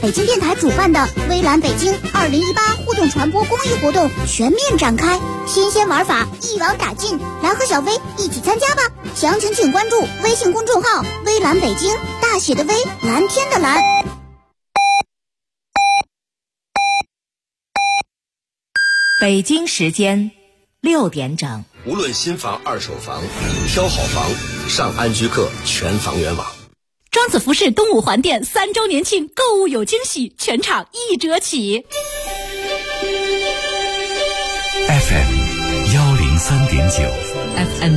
北京电台主办的微蓝北京2018互动传播公益活动全面展开，新鲜玩法一网打尽，来和小薇一起参加吧！详情请关注微信公众号微蓝北京，大写的微，蓝天的蓝。 北京时间6点整。 无论新房二手房，挑好房上安居客全房源网。 庄子服饰东五环店3周年庆购物有惊喜，全场1折起。 FM 103.9 FM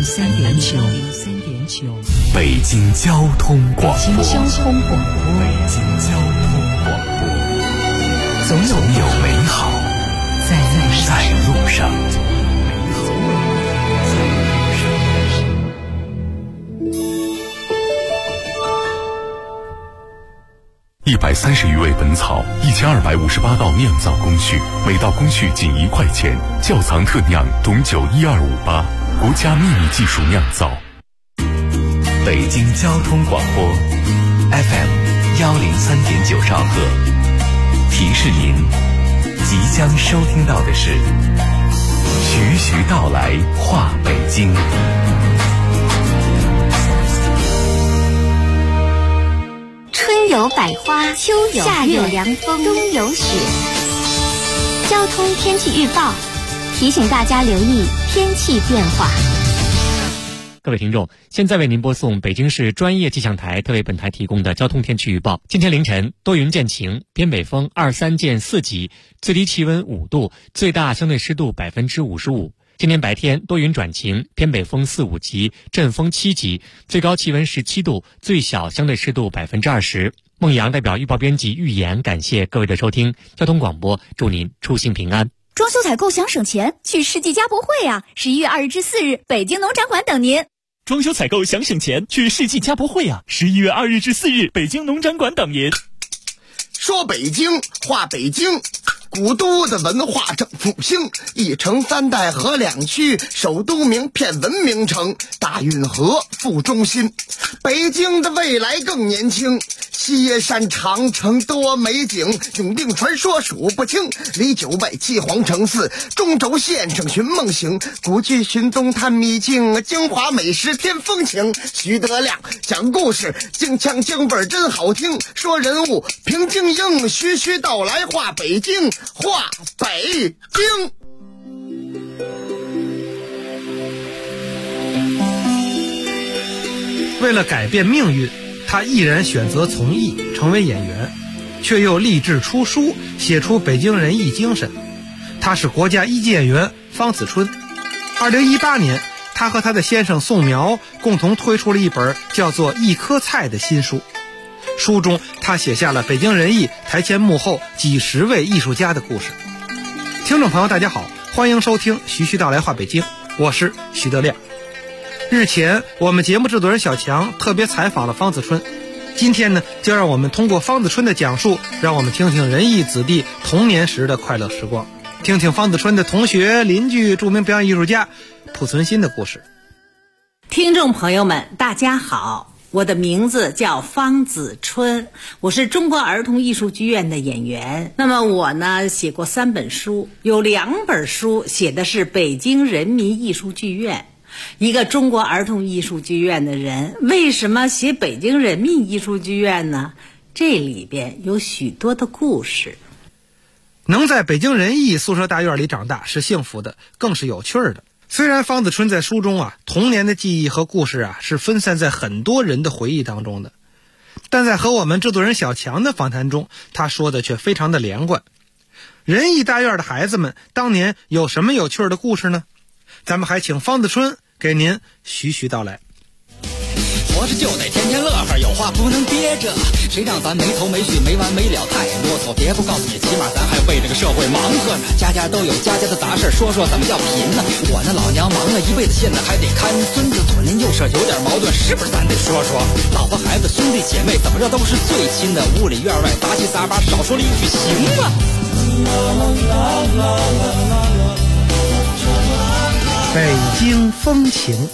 103.9 北京交通广播。 北京交通广播。 北京交通广播。总有美好在路上。130余味本草，1258道酿造工序，每道工序仅1块钱。窖藏特酿董酒12588，国家秘密技术酿造。北京交通广播 FM 103.9兆赫，提示您即将收听到的是徐徐道来话北京。 春有百花，秋有夏有凉风，冬有雪。交通天气预报提醒大家留意天气变化。 各位听众，现在为您播送北京市专业气象台特为本台提供的交通天气预报。今天凌晨多云见晴，偏北风2、3见4级，最低气温5度，最大相对湿度55%。今天白天多云转晴，偏北风4、5级，阵风7级，最高气温17度，最小相对湿度20%。孟阳代表预报编辑预言，感谢各位的收听。交通广播，祝您出行平安。 装修采购想省钱，去世纪家博会啊！11月2日至4日，北京农展馆等您。 装修采购想省钱，去世纪家博会啊！11月2日至4日，北京农展馆等您。 说北京话北京，古都的文化正复兴，一城3代河2区，首都名片文明城，大运河副中心。北京的未来更年轻，西耶山长城多美景，永定传说数不清，离9拜7皇城寺，中轴线上寻梦行，古剧寻踪探秘境，京华美食添风情。徐德亮讲故事，京腔京味真好听，说人物平京英，徐徐道来话北京，话北京。 为了改变命运，他毅然选择从艺，成为演员，却又立志出书，写出北京人艺精神。他是国家1级演员方子春。2018年，他和他的先生宋苗共同推出了一本叫做《一颗菜》的新书。书中他写下了北京人艺台前幕后几十位艺术家的故事。听众朋友大家好，欢迎收听徐徐道来话北京，我是徐德亮。日前我们节目制作人小强特别采访了方子春，今天呢就让我们通过方子春的讲述，让我们听听人艺子弟童年时的快乐时光，听听方子春的同学邻居著名表演艺术家濮存昕的故事。 听众朋友们大家好，我的名字叫方子春，我是中国儿童艺术剧院的演员。那么我呢写过3本书，有2本书写的是北京人民艺术剧院。一个中国儿童艺术剧院的人为什么写北京人民艺术剧院呢？这里边有许多的故事。 能在北京人艺宿舍大院里长大是幸福的，更是有趣的。虽然方子春在书中童年的记忆和故事是分散在很多人的回忆当中的，但在和我们制作人小强的访谈中，他说的却非常的连贯。人艺大院的孩子们当年有什么有趣的故事呢？咱们还请方子春给您徐徐道来。 活着就得天天乐呵，有话不能憋着，谁让咱没头没绪没完没了太啰嗦，别不告诉你，起码咱还为这个社会忙活呢。家家都有家家的杂事，说说怎么叫贫呢？我那老娘忙了一辈子，现在还得看孙子，左邻右舍有点矛盾，是不是咱得说说？老婆孩子兄弟姐妹怎么着都是最亲的，屋里院外杂七杂八，少说了一句行吗？ 北京风情。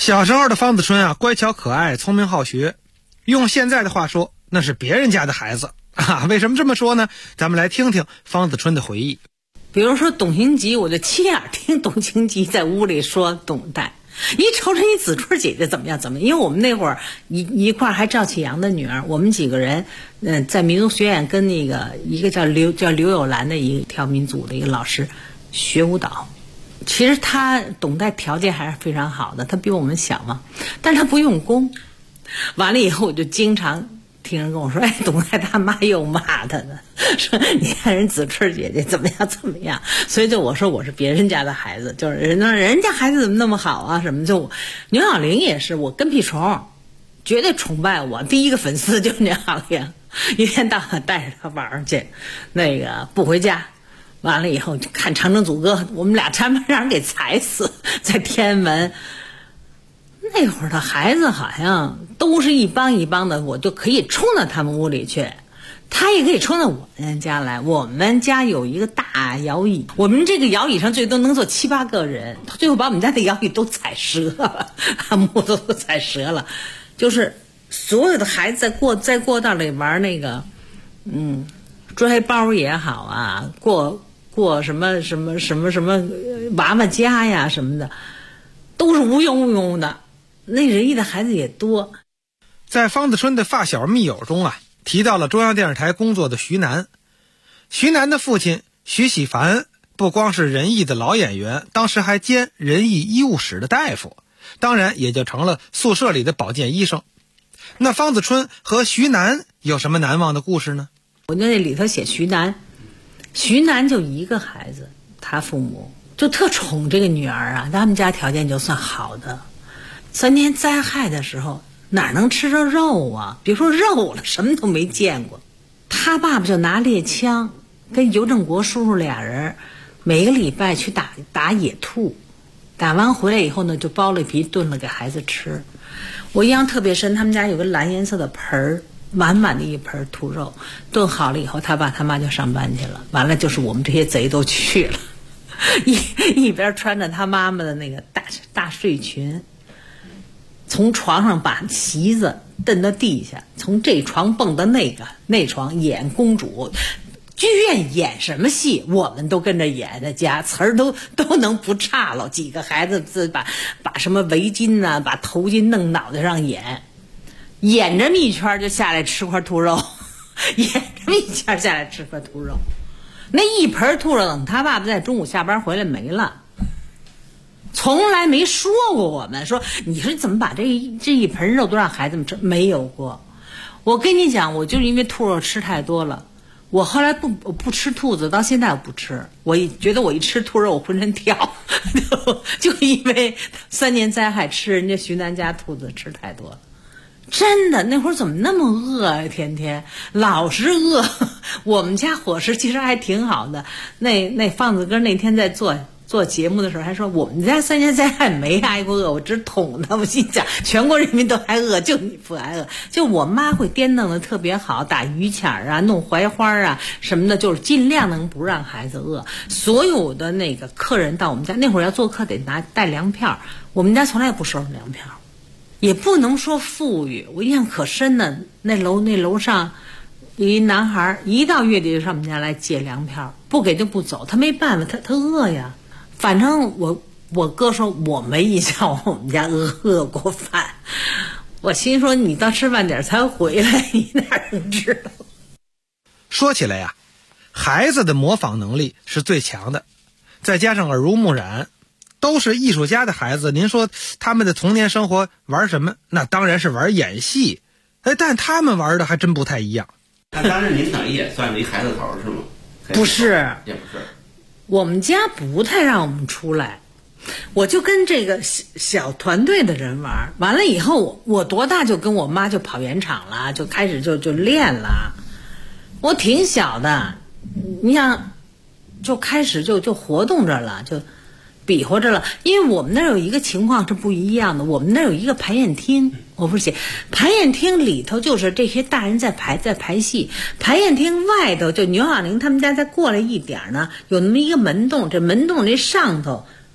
小时候的方子春啊，乖巧可爱，聪明好学，用现在的话说，那是别人家的孩子啊。为什么这么说呢？咱们来听听方子春的回忆。 比如说董行吉，我就亲眼听董行吉在屋里说董代，一瞅瞅你子春姐姐怎么样怎么样。因为我们那会儿一块还赵启阳的女儿，我们几个人在民族学院跟那个一个叫刘友兰的一个跳民族的一个老师学舞蹈。其实董代条件还是非常好的，他比我们小嘛，但是他不用功。完了以后我就经常听人跟我说，哎，董代他妈又骂他呢，说你看人子春姐姐怎么样怎么样。所以就我说我是别人家的孩子，就是人家孩子怎么那么好啊什么。就牛小玲也是我跟屁虫，绝对崇拜我，第一个粉丝就是牛小玲，一天到晚带着他玩去，那个不回家。完了以后就看长征组歌，我们俩差点让人给踩死在天安门。那会儿的孩子好像都是一帮一帮的，我就可以冲到他们屋里去，他也可以冲到我们家来。我们家有一个大摇椅，我们这个摇椅上最多能坐7、8个人，他最后把我们家的摇椅都踩折了，把木头都踩折了。就是所有的孩子在过道里玩那个追包也好啊，过什么娃娃家呀什么的，都是无忧无忧的。那仁义的孩子也多。 在方子春的发小密友中啊，提到了中央电视台工作的徐楠。徐楠的父亲徐喜凡不光是仁义的老演员，当时还兼仁义医务室的大夫，当然也就成了宿舍里的保健医生。那方子春和徐楠有什么难忘的故事呢？ 我那里头写徐楠就一个孩子，他父母就特宠这个女儿啊，他们家条件就算好的。3年灾害的时候哪能吃着肉啊，别说肉了，什么都没见过。他爸爸就拿猎枪跟尤正国叔叔俩人每个礼拜去打野兔，打完回来以后呢，就剥了皮炖了给孩子吃。我印象特别深，他们家有个蓝颜色的盆儿，满满的一盆兔肉，炖好了以后他爸他妈就上班去了，完了就是我们这些贼都去了，一边穿着他妈妈的那个大睡裙，从床上把席子蹬到地下，从这床蹦到那床演公主。剧院演什么戏我们都跟着演，在家词儿都能不差了。几个孩子把什么围巾啊，把头巾弄脑袋上演这么一圈就下来吃块兔肉，演这么一圈下来吃块兔肉。那一盆兔肉等他爸爸在中午下班回来没了，从来没说过我们说你说怎么把这一盆肉都让孩子们吃，没有过。我跟你讲，我就是因为兔肉吃太多了，我后来不吃兔子，到现在我不吃。我觉得我一吃兔肉我浑身跳，就因为3年灾害吃人家徐楠家兔子吃太多了。真的，那会儿怎么那么饿啊？天天老是饿。我们家伙食其实还挺好的。那放子哥那天在做节目的时候还说，我们家3年灾害没挨过饿，我只捅他。我心想，全国人民都挨饿，就你不挨饿。就我妈会颠弄的特别好，打榆钱啊，弄槐花啊什么的，就是尽量能不让孩子饿。所有的那个客人到我们家，那会儿要做客得带粮票，我们家从来不收粮票。也不能说富裕，我印象可深呢。那楼上有一男孩，一到月底就上我们家来借粮票，不给就不走，他没办法，他饿呀。反正我哥说我没印象我们家饿过饭，我心说你到吃饭点才回来，你哪能知道？ 说起来呀，孩子的模仿能力是最强的，再加上耳濡目染，都是艺术家的孩子，您说他们的童年生活玩什么？那当然是玩演戏。但他们玩的还真不太一样。 那当然您等于也算是一孩子头是吗？ 不是， 也不是。 我们家不太让我们出来，我就跟这个小团队的人玩。完了以后，我多大就跟我妈就跑圆场了，就开始就练了。我挺小的，你想，就开始就活动着了，就比划着了。因为我们那儿有一个情况是不一样的，我们那儿有一个排演厅，我不是写排演厅里头就是这些大人在排戏，排演厅外头就牛小玲他们家再过来一点呢，有那么一个门洞，这门洞这上头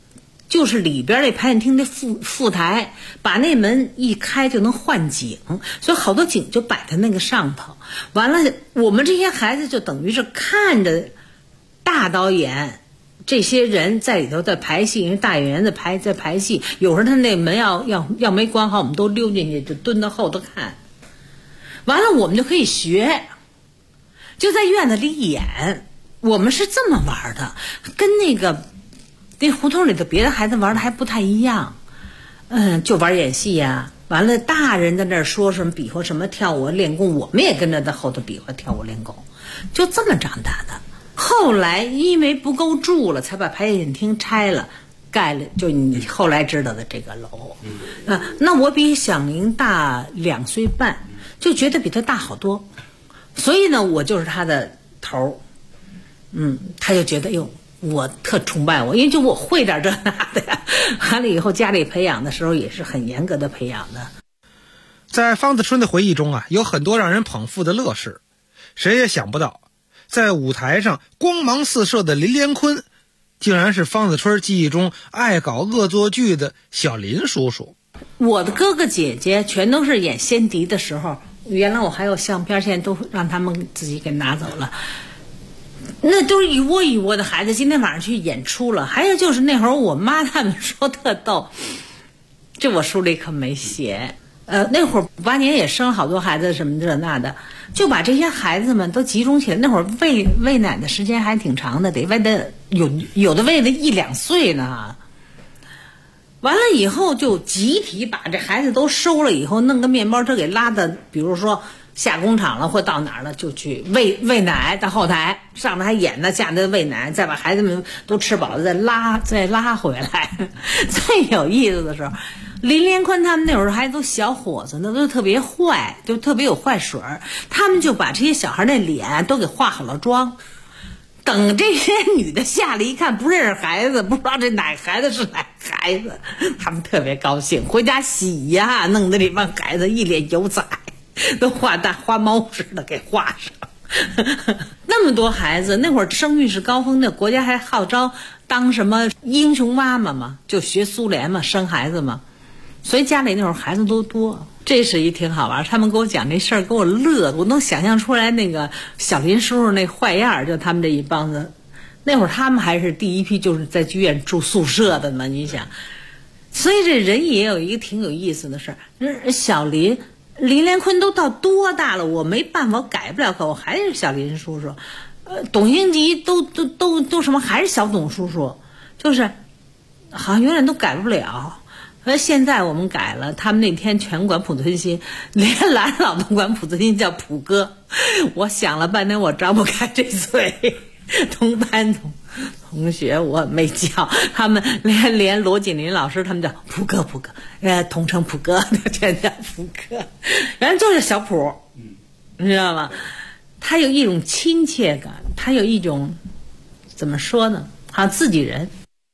就是里边那排练厅的副台，把那门一开就能换景，所以好多景就摆在那个上头。完了，我们这些孩子就等于是看着大导演这些人在里头在排戏，因为大演员在排戏，有时候他那门要没关好，我们都溜进去就蹲到后头看。完了，我们就可以学，就在院子里演。我们是这么玩的，跟那胡同里的别的孩子玩的还不太一样。就玩演戏呀，完了大人在那儿说什么比划什么跳舞练功，我们也跟着在后头比划跳舞练功，就这么长大的。后来因为不够住了，才把排练厅拆了，盖了就你后来知道的这个楼。那我比小宁大2岁半，就觉得比他大好多，所以呢，我就是他的头。他就觉得哟，我特崇拜我，因为就我会点这那的呀。完了以后家里培养的时候也是很严格的培养的。 在方子春的回忆中有很多让人捧腹的乐事。谁也想不到，在舞台上光芒四射的林连坤，竟然是方子春记忆中爱搞恶作剧的小林叔叔。 我的哥哥姐姐全都是演仙笛的时候，原来我还有相片，现在都让他们自己给拿走了。那都是一窝一窝的孩子，今天晚上去演出了。还有就是那会儿我妈他们说特逗，这我书里可没写。那会儿58年也生了好多孩子，什么这那的，就把这些孩子们都集中起来。那会儿喂奶的时间还挺长的，得喂的有的喂了1、2岁呢。完了以后就集体把这孩子都收了以后，弄个面包车给拉的，比如说下工厂了或到哪儿了，就去喂奶，到后台上面还演呢，下面喂奶，再把孩子们都吃饱了再拉回来。最有意思的时候，林连坤他们那会儿还都小伙子呢，都特别坏，就特别有坏水儿，他们就把这些小孩的脸都给化好了妆。等这些女的下来一看，不认识孩子，不知道这哪孩子是哪孩子，他们特别高兴，回家洗呀，弄得这帮孩子一脸油彩，都画大花猫似的给画上。那么多孩子，那会儿生育是高峰的，国家还号召当什么英雄妈妈嘛，就学苏联嘛，生孩子嘛，所以家里那会儿孩子都多。这是一挺好玩，他们给我讲这事儿，给我乐，我能想象出来那个小林叔叔那坏样，就他们这一帮子。那会儿他们还是第一批就是在剧院住宿舍的嘛，你想。所以这人也有一个挺有意思的事儿，小林连坤都到多大了，我没办法改不了，可我还是小林叔叔。董兴吉都什么还是小董叔叔，就是好像永远都改不了。现在我们改了，他们那天全管濮存昕，连蓝老都管濮存昕叫普哥。我想了半天，我张不开这嘴。同班同学我没叫，他们连罗锦林老师他们叫普哥，统称普哥，全叫普哥，反正就是小普，你知道吗？他有一种亲切感，他有一种怎么说呢？好像自己人。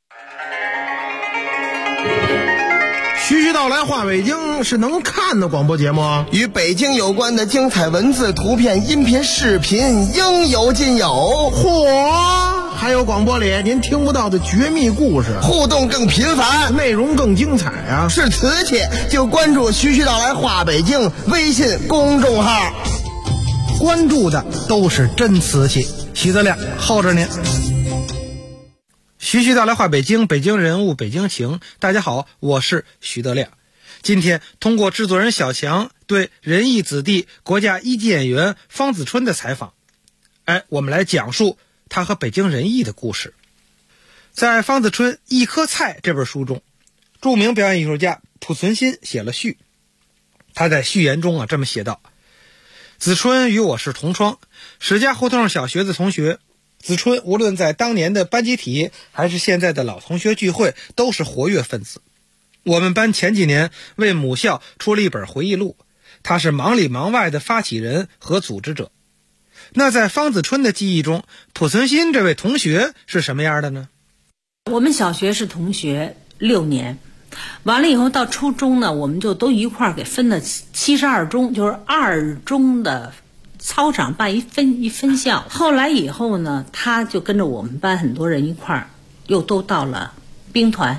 徐徐道来话北京是能看的广播节目， 与北京有关的精彩文字、图片、音频、视频应有尽有。 嚯！还有广播里您听不到的绝密故事， 互动更频繁， 内容更精彩啊！ 是瓷器就关注徐徐道来话北京微信公众号， 关注的都是真瓷器。徐德亮候着您。 徐徐道来话北京，北京人物，北京情。大家好，我是徐德亮。今天通过制作人小强对仁义子弟国家一级演员方子春的采访，我们来讲述他和北京人艺的故事。在方子春《一颗菜》这本书中，著名表演艺术家濮存昕写了序。他在序言中这么写道：子春与我是同窗，史家胡同小学的同学。子春无论在当年的班集体还是现在的老同学聚会，都是活跃分子。我们班前几年为母校出了一本回忆录，他是忙里忙外的发起人和组织者。那在方子春的记忆中，濮存昕这位同学是什么样的呢？ 我们小学是同学6年，完了以后到初中呢，我们就都一块儿给分到72中，就是2中的操场办一分校。后来以后呢，他就跟着我们班很多人一块儿，又都到了兵团，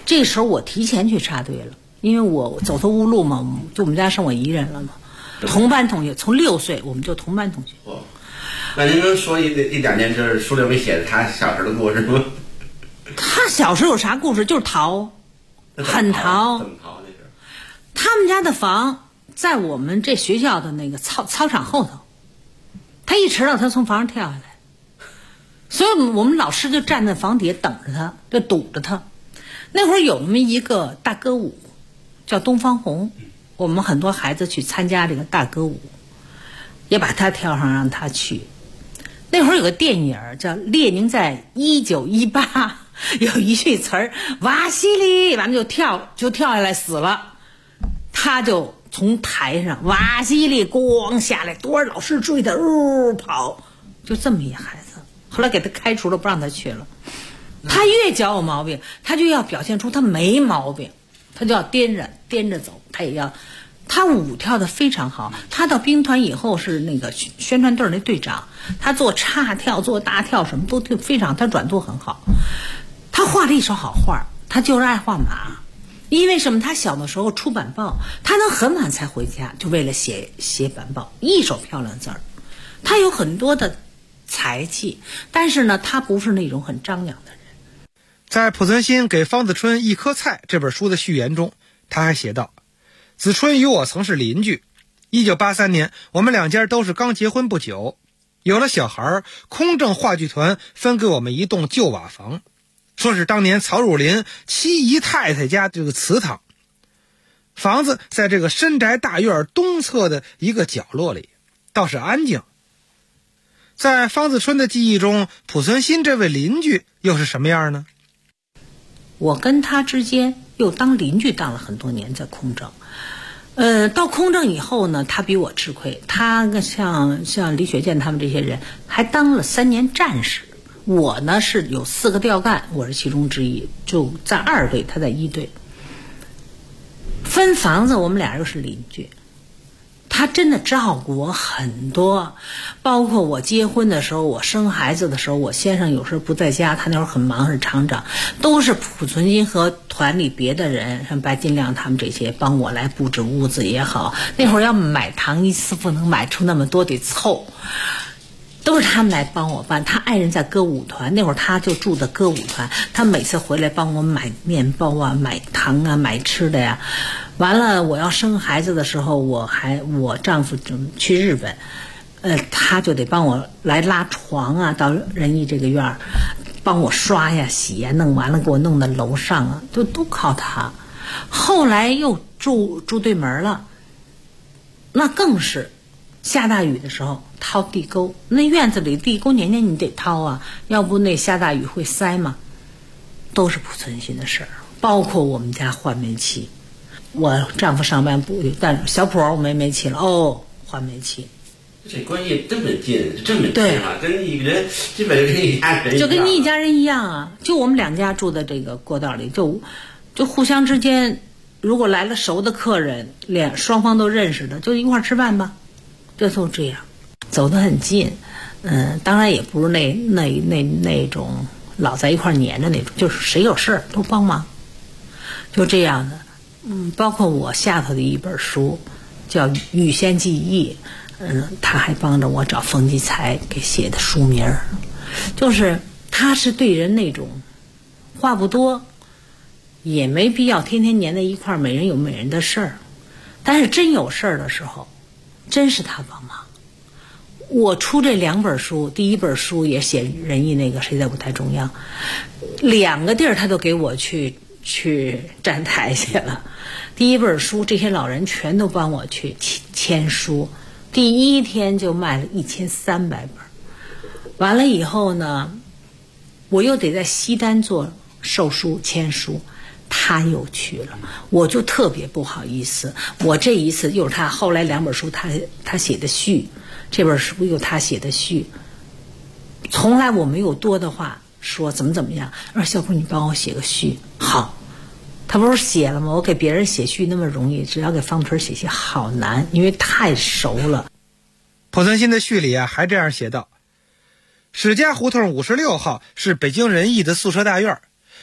这时候我提前去插队了，因为我走投无路嘛，就我们家剩我一人了嘛。同班同学，从6岁我们就同班同学。 那您能说一点点就是书里面写的他小时候的故事吗？ 他小时候有啥故事？就是逃，很逃。 怎么逃那是？ 他们家的房在我们这学校的那个操场后头，他一迟到，他从房上跳下来，所以我们老师就站在房底下等着他，就堵着他。那会儿有那么一个大歌舞，叫东方红，我们很多孩子去参加这个大歌舞，也把他挑上让他去。那会儿有个电影叫《列宁在1918》，有一句词儿瓦西里，完了就跳下来死了，他就从台上瓦西里咣下来，多少老师追他跑，就这么一孩子。后来给他开除了，不让他去了。他越觉有毛病，他就要表现出他没毛病，他就要颠着走，他也要。他舞跳得非常好，他到兵团以后是那个宣传队那队长，他做岔跳做大跳什么都非常，他转度很好。他画了一手好画，他就是爱画马。因为什么？他小的时候出版报，他能很晚才回家，就为了写版报，一手漂亮字儿。他有很多的才气，但是呢，他不是那种很张扬的人。 在濮存昕给方子春一颗菜这本书的序言中，他还写道：子春与我曾是邻居，1983年我们两家都是刚结婚不久，有了小孩，空政话剧团分给我们一栋旧瓦房，说是当年曹汝霖七姨太太家这个祠堂。房子在这个深宅大院东侧的一个角落里，倒是安静。在方子春的记忆中，濮存昕这位邻居又是什么样呢？ 我跟他之间又当邻居当了很多年，在空政。到空政以后呢，他比我吃亏。他像李雪健他们这些人，还当了3年战士。我呢是有4个调干，我是其中之一，就在2队，他在1队。分房子，我们俩又是邻居。他真的照顾我很多，包括我结婚的时候，我生孩子的时候，我先生有时候不在家，他那会儿很忙，是厂长，都是濮存昕和团里别的人，像白金亮他们这些帮我来布置屋子也好。那会儿要买糖一次不能买出那么多，得凑，都是他们来帮我办。他爱人在歌舞团，那会儿他就住的歌舞团，他每次回来帮我买面包啊，买糖啊，买吃的呀。完了，我要生孩子的时候，我丈夫去日本，他就得帮我来拉床啊，到仁义这个院儿，帮我刷呀、洗呀，弄完了给我弄到楼上啊，都靠他。后来又住对门了，那更是下大雨的时候掏地沟，那院子里地沟年年你得掏啊，要不那下大雨会塞嘛，都是濮存昕的事儿。包括我们家换煤气。我丈夫上班不，但是小普我们煤气了换煤气， 这关系这么近，这么近啊，跟一个人基本跟一家人一样， 就跟你一家人一样啊。就我们2家住的这个过道里，就互相之间，如果来了熟的客人，双方都认识的，就一块儿吃饭吧，就这样，走得很近。当然也不是那种老在一块儿黏着那种，就是谁有事儿都帮忙，就这样的。包括我下头的一本书叫《预先记忆》，他还帮着我找冯骥才给写的书名儿，就是他是对人那种话不多，也没必要天天黏在一块儿，每人有每人的事儿，但是真有事儿的时候，真是他帮忙。我出这2本书，第一本书也写仁义那个谁在舞台中央，2个地儿他都给我去站台去了。第一本书这些老人全都帮我去签书，第1天就卖了1300本。完了以后呢，我又得在西单做售书签书，他又去了，我就特别不好意思。我这一次又是他，后来2本书他写的序，这本书又他写的序，从来我没有多的话说怎么样，说小普你帮我写个序，好。他不是写了吗？我给别人写序那么容易，只要给方屯写序好难，因为太熟了。 濮存昕的序里还这样写道：史家胡同56号是北京仁义的宿舍大院，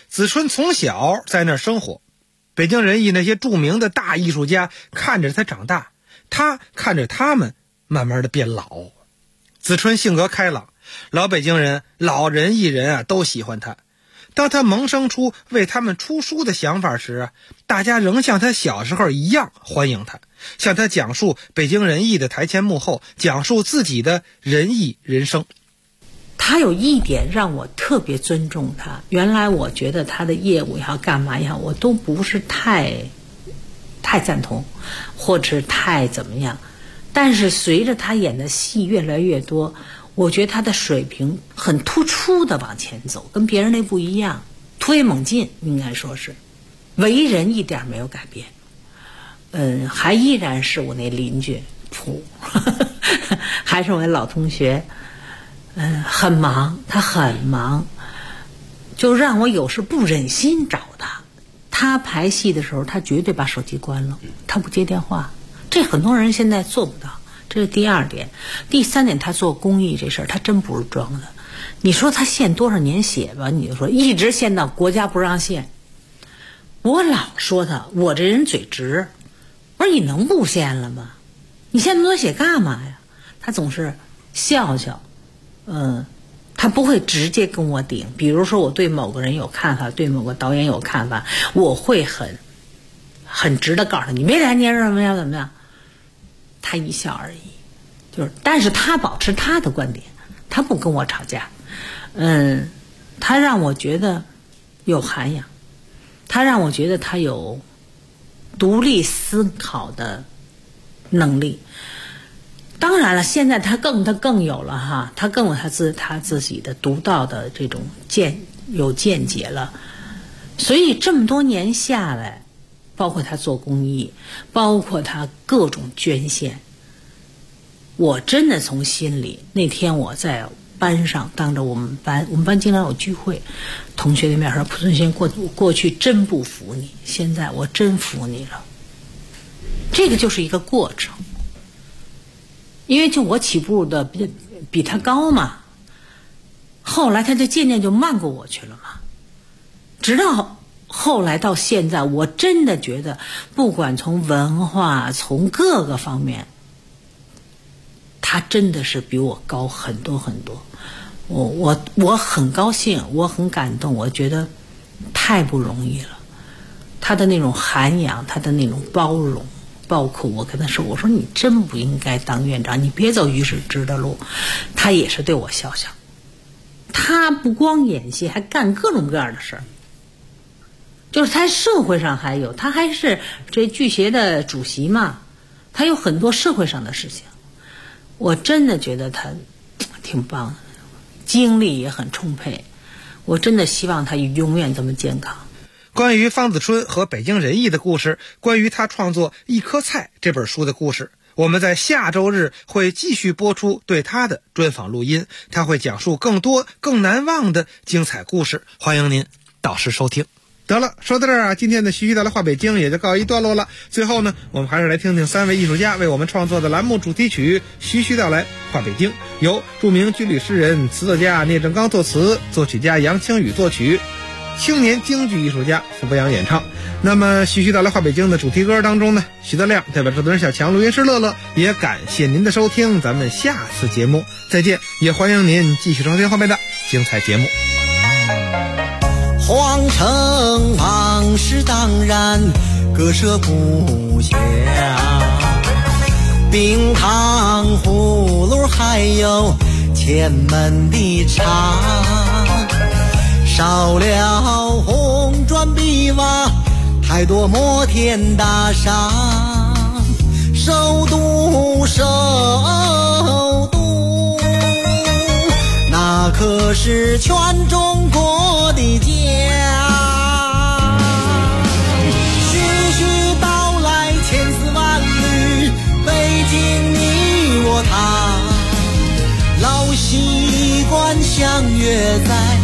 子春从小在那儿生活，北京人艺那些著名的大艺术家看着他长大，他看着他们慢慢的变老。子春性格开朗，老北京人、老人艺人都喜欢他。当他萌生出为他们出书的想法时，大家仍像他小时候一样欢迎他，向他讲述北京人艺的台前幕后，讲述自己的人艺人生。 他有一点让我特别尊重他，原来我觉得他的业务也好干嘛也好，我都不是太赞同，或者太怎么样。但是随着他演的戏越来越多，我觉得他的水平很突出的往前走，跟别人那不一样，突飞猛进，应该说是为人一点没有改变。还依然是我那邻居普还是我那老同学。很忙，他很忙，就让我有时不忍心找他。他排戏的时候，他绝对把手机关了，他不接电话。这很多人现在做不到，这是第二点。第三点，他做公益这事儿，他真不是装的。你说他献多少年血吧，你就说一直献到国家不让献。我老说他，我这人嘴直，我说你能不献了吗？你献那么多血干嘛呀？他总是笑笑。他不会直接跟我顶。比如说我对某个人有看法，对某个导演有看法，我会很直的告诉他，你没来年怎么样怎么样。他一笑而已，但是他保持他的观点，他不跟我吵架。他让我觉得有涵养，他让我觉得他有独立思考的能力。当然了，现在他更有了哈，他更有他自己的独到的这种见解了。所以这么多年下来，包括他做公益，包括他各种捐献，我真的从心里，那天我在班上当着我们班经常有聚会，同学的面说，濮存昕过去真不服你，现在我真服你了。这个就是一个过程。因为就我起步的比他高嘛，后来他就渐渐就慢过我去了嘛，直到后来到现在，我真的觉得不管从文化从各个方面，他真的是比我高很多很多。我很高兴，我很感动，我觉得太不容易了。他的那种涵养，他的那种包容，包括我跟他说，我说你真不应该当院长，你别走于是直的路。他也是对我笑笑。他不光演戏，还干各种各样的事儿。就是他社会上还有，他还是这剧协的主席嘛，他有很多社会上的事情。我真的觉得他挺棒的，精力也很充沛。我真的希望他永远这么健康。 关于方子春和北京人艺的故事，关于他创作《一颗菜》这本书的故事，我们在下周日会继续播出对他的专访录音，他会讲述更多更难忘的精彩故事，欢迎您到时收听。得了，说到这儿啊，今天的徐徐道来话北京也就告一段落了。最后呢，我们还是来听听三位艺术家为我们创作的栏目主题曲《徐徐道来话北京》，由著名军旅诗人、词作家聂正刚作词，作曲家杨清宇作曲，青年京剧艺术家傅博洋演唱。那么徐徐道来话北京的主题歌当中呢，徐德亮代表制作人小强、录音师乐乐，也感谢您的收听，咱们下次节目再见，也欢迎您继续收听后面的精彩节目。 皇城往事当然割舍不下，冰糖葫芦还有前门的茶，烧了红砖碧瓦，太多摩天大厦，首都那可是全中国的家。徐徐道来千丝万缕，北京你我他，老习惯相约在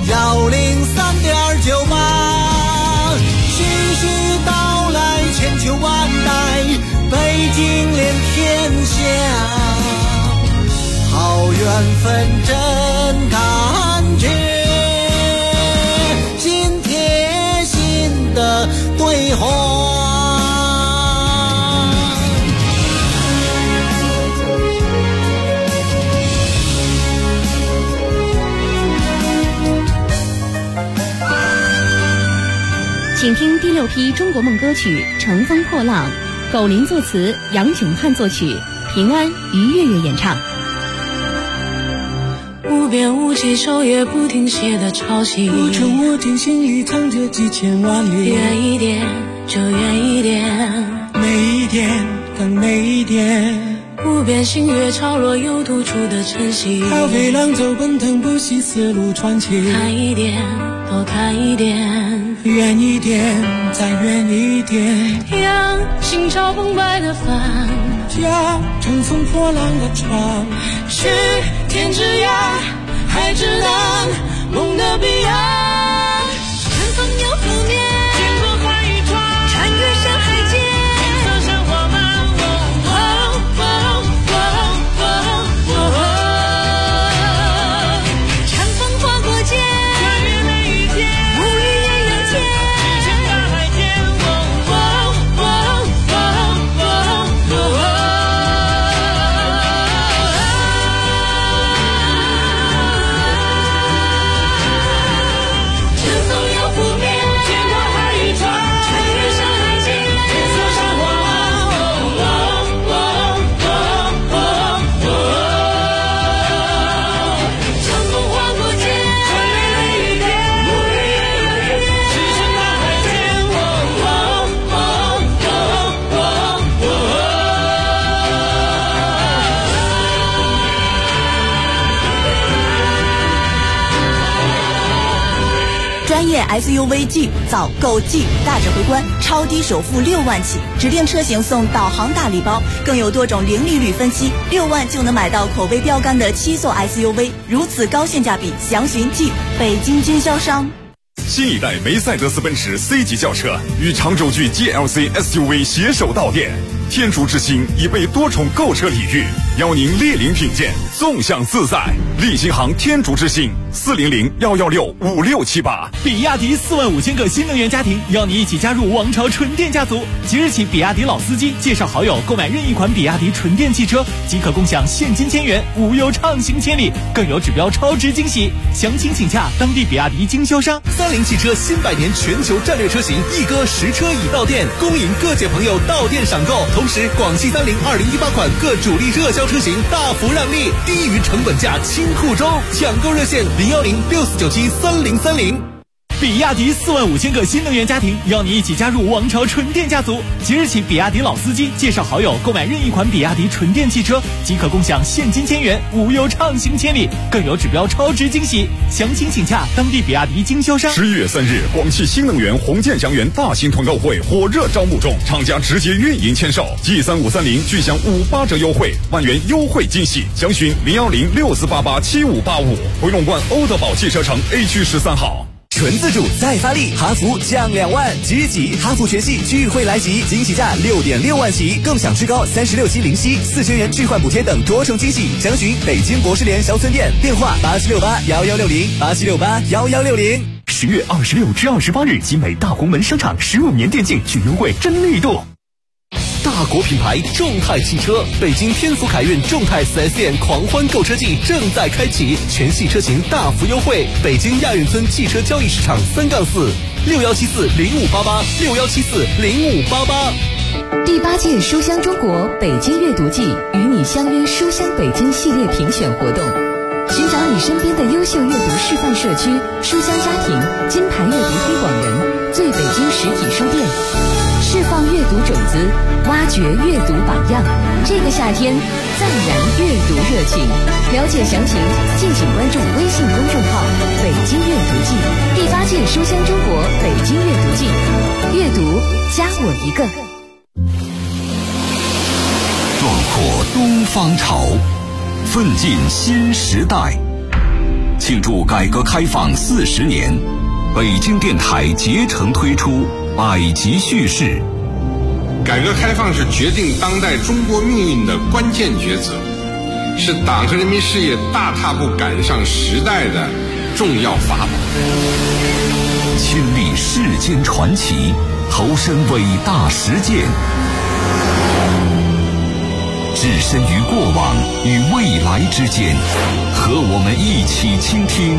103.98。徐徐道来千秋万代，北京连天下，好缘分真感觉。今天第6批中国梦歌曲《乘风破浪》，苟琳作词，杨炯汉作曲，平安、于月月演唱。 无边无际，昼夜不停歇的潮汐，无穷无尽，心里藏着几千万里。远一点，就远一点，美一点，更美一点。无边星月潮落，有突出的晨曦。涛飞浪走，奔腾不息，丝路传奇。看一点，多看一点，远一点，再远一点。让心潮澎湃的帆，驾乘风破浪的船，去天之涯，海之南，梦的彼岸。乘风又覆面，见过海与船，穿越山海间，金色山花满。长风划过肩，穿越每一天，无语艳阳间，只见大海间。 专业 SUV Jeep 早购 Jeep 大指挥官，超低首付6万起，指定车型送导航大礼包，更有多种零利率分期，6万就能买到口碑标杆的7座 SUV， 如此高性价比，详询 Jeep 北京经销商。 新一代梅赛德斯奔驰 C 级轿车与长轴距 GLC SUV 携手到店，天竺之星已被多重购车礼遇，邀您莅临品鉴，纵享自在。立新行天竺之星400-116-5678。 比亚迪45000个新能源家庭，邀你一起加入王朝纯电家族。即日起，比亚迪老司机介绍好友购买任意款比亚迪纯电汽车，即可共享现金1000元，无忧畅行千里，更有指标超值惊喜。详情请洽当地比亚迪经销商。 30汽车新100年全球战略车型一哥实车已到店，恭迎各界朋友到店赏购。同时，广汽30 2018款各主力热销车型大幅让利，低于成本价清库中，抢购热线010-6497-3030。 比亚迪45000个新能源家庭，邀你一起加入王朝纯电家族。即日起，比亚迪老司机介绍好友购买任意款比亚迪纯电汽车，即可共享现金1000元，无忧畅行千里，更有指标超值惊喜。详情请洽当地比亚迪经销商。 11月3日，广汽新能源红箭祥源大型团购会火热招募中，厂家直接运营签售，G3530巨享58折优惠，1万元优惠惊喜。详询010-6488-7585。回龙观欧德宝汽车城 A 区13号。 纯自主再发力，哈弗降2万，即日起哈弗全系聚会来袭，惊喜价6.6万起，更享至高36期零息，4000元置换补贴等多重惊喜。详询北京博士联销村店，电话8768-1160，8768-1160。 10月26至28日，集美大红门商场15年电竞聚优惠真力度。 大国品牌众泰汽车，北京天府凯运众泰 4S 店狂欢购车季正在开启，全系车型大幅优惠。北京亚运村汽车交易市场3-46174-0588，6174-0588。 第8届书香中国北京阅读季与你相约书香北京系列评选活动，寻找你身边的优秀阅读示范社区、书香家庭、金牌阅读推广人、最北京实体书店，释放阅读种子，挖掘阅读榜样。这个夏天再燃阅读热情。了解详情，敬请关注微信公众号“北京阅读季”。第8届书香中国北京阅读季，阅读加我一个。 壮阔东方潮，奋进新时代。庆祝改革开放40年，北京电台竭诚推出百集叙事。 改革开放是决定当代中国命运的关键抉择，是党和人民事业大踏步赶上时代的重要法宝。 亲历世间传奇，投身伟大实践，置身于过往与未来之间，和我们一起倾听